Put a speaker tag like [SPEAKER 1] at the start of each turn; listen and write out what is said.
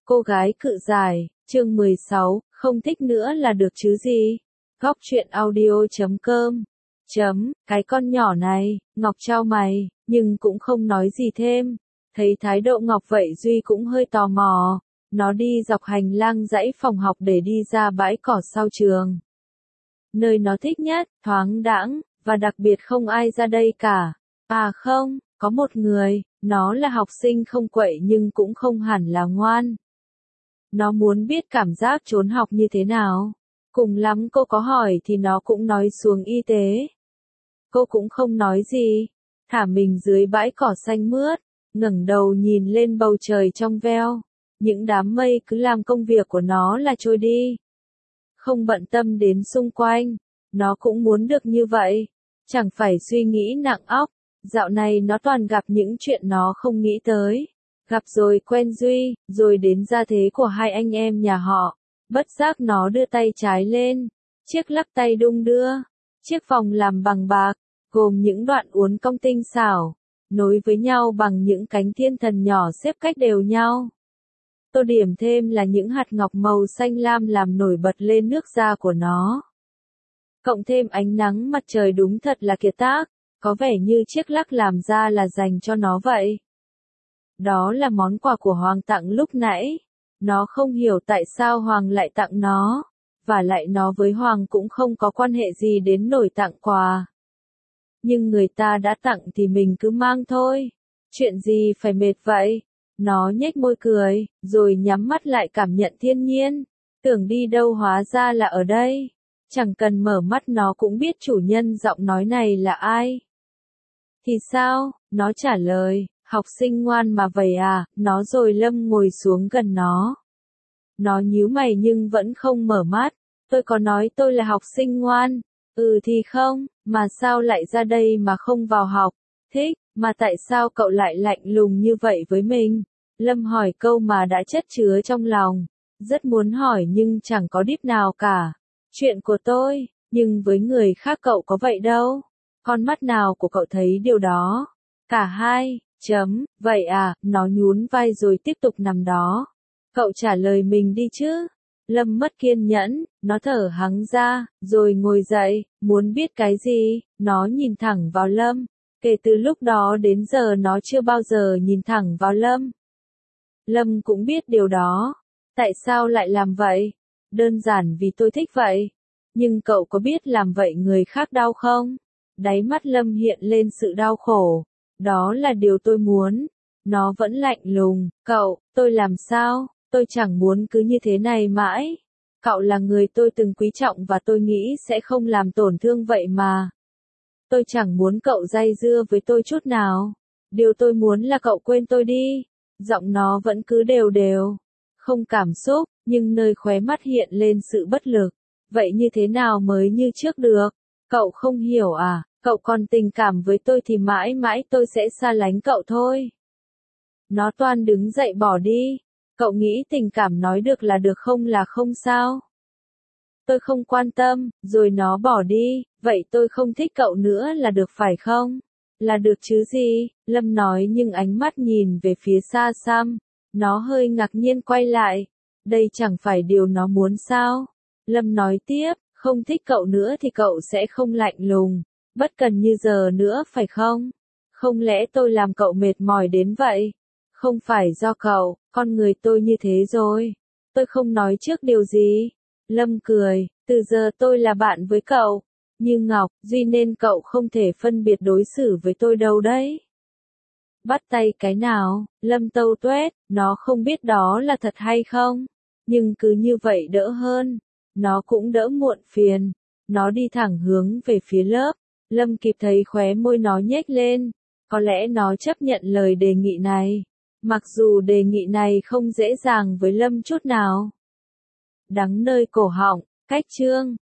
[SPEAKER 1] Cô gái cự giải, chương 16, không thích nữa là được chứ gì. Góc truyện audio.com. Cái con nhỏ này, Ngọc trao mày, nhưng cũng không nói gì thêm. Thấy thái độ Ngọc vậy Duy cũng hơi tò mò. Nó đi dọc hành lang dãy phòng học để đi ra bãi cỏ sau trường. Nơi nó thích nhất, thoáng đãng, và đặc biệt không ai ra đây cả. À không, có một người, nó là học sinh không quậy nhưng cũng không hẳn là ngoan. Nó muốn biết cảm giác trốn học như thế nào. Cùng lắm cô có hỏi thì nó cũng nói xuống y tế. Cô cũng không nói gì, thả mình dưới bãi cỏ xanh mướt, ngẩng đầu nhìn lên bầu trời trong veo. Những đám mây cứ làm công việc của nó là trôi đi. Không bận tâm đến xung quanh, nó cũng muốn được như vậy. Chẳng phải suy nghĩ nặng óc, dạo này nó toàn gặp những chuyện nó không nghĩ tới. Gặp rồi quen Duy, rồi đến gia thế của hai anh em nhà họ. Bất giác nó đưa tay trái lên, chiếc lắc tay đung đưa. Chiếc vòng làm bằng bạc, gồm những đoạn uốn cong tinh xảo, nối với nhau bằng những cánh thiên thần nhỏ xếp cách đều nhau. Tô điểm thêm là những hạt ngọc màu xanh lam làm nổi bật lên nước da của nó. Cộng thêm ánh nắng mặt trời đúng thật là kiệt tác, có vẻ như chiếc lắc làm ra là dành cho nó vậy. Đó là món quà của Hoàng tặng lúc nãy. Nó không hiểu tại sao Hoàng lại tặng nó, và lại nó với Hoàng cũng không có quan hệ gì đến nổi tặng quà. Nhưng người ta đã tặng thì mình cứ mang thôi. Chuyện gì phải mệt vậy? Nó nhếch môi cười, rồi nhắm mắt lại cảm nhận thiên nhiên. Tưởng đi đâu hóa ra là ở đây. Chẳng cần mở mắt nó cũng biết chủ nhân giọng nói này là ai. Thì sao? Nó trả lời, học sinh ngoan mà vậy à, nó rồi Lâm ngồi xuống gần nó. Nó nhíu mày nhưng vẫn không mở mắt. Tôi có nói tôi là học sinh ngoan. Ừ thì không, mà sao lại ra đây mà không vào học? Thích, mà tại sao cậu lại lạnh lùng như vậy với mình? Lâm hỏi câu mà đã chất chứa trong lòng. Rất muốn hỏi nhưng chẳng có đíp nào cả. Chuyện của tôi, nhưng với người khác cậu có vậy đâu. Con mắt nào của cậu thấy điều đó? Cả hai, vậy à, nó nhún vai rồi tiếp tục nằm đó. Cậu trả lời mình đi chứ. Lâm mất kiên nhẫn, nó thở hắng ra, rồi ngồi dậy, muốn biết cái gì, nó nhìn thẳng vào Lâm. Kể từ lúc đó đến giờ nó chưa bao giờ nhìn thẳng vào Lâm. Lâm cũng biết điều đó. Tại sao lại làm vậy? Đơn giản vì tôi thích vậy. Nhưng cậu có biết làm vậy người khác đau không? Đáy mắt Lâm hiện lên sự đau khổ. Đó là điều tôi muốn. Nó vẫn lạnh lùng, cậu, tôi làm sao? Tôi chẳng muốn cứ như thế này mãi. Cậu là người tôi từng quý trọng và tôi nghĩ sẽ không làm tổn thương vậy mà. Tôi chẳng muốn cậu day dưa với tôi chút nào. Điều tôi muốn là cậu quên tôi đi. Giọng nó vẫn cứ đều đều. Không cảm xúc, nhưng nơi khóe mắt hiện lên sự bất lực. Vậy như thế nào mới như trước được? Cậu không hiểu à? Cậu còn tình cảm với tôi thì mãi mãi tôi sẽ xa lánh cậu thôi. Nó toan đứng dậy bỏ đi. Cậu nghĩ tình cảm nói được là không sao? Tôi không quan tâm, rồi nó bỏ đi, vậy tôi không thích cậu nữa là được phải không? Là được chứ gì? Lâm nói nhưng ánh mắt nhìn về phía xa xăm. Nó hơi ngạc nhiên quay lại. Đây chẳng phải điều nó muốn sao? Lâm nói tiếp, không thích cậu nữa thì cậu sẽ không lạnh lùng, bất cần như giờ nữa phải không? Không lẽ tôi làm cậu mệt mỏi đến vậy? Không phải do cậu, con người tôi như thế rồi. Tôi không nói trước điều gì. Lâm cười, từ giờ tôi là bạn với cậu. Như Ngọc, Duy nên cậu không thể phân biệt đối xử với tôi đâu đấy. Bắt tay cái nào? Lâm tâu tuét, nó không biết đó là thật hay không. Nhưng cứ như vậy đỡ hơn. Nó cũng đỡ muộn phiền. Nó đi thẳng hướng về phía lớp. Lâm kịp thấy khóe môi nó nhếch lên. Có lẽ nó chấp nhận lời đề nghị này. Mặc dù đề nghị này không dễ dàng với Lâm chút nào. Đắng nơi cổ họng, cách chương.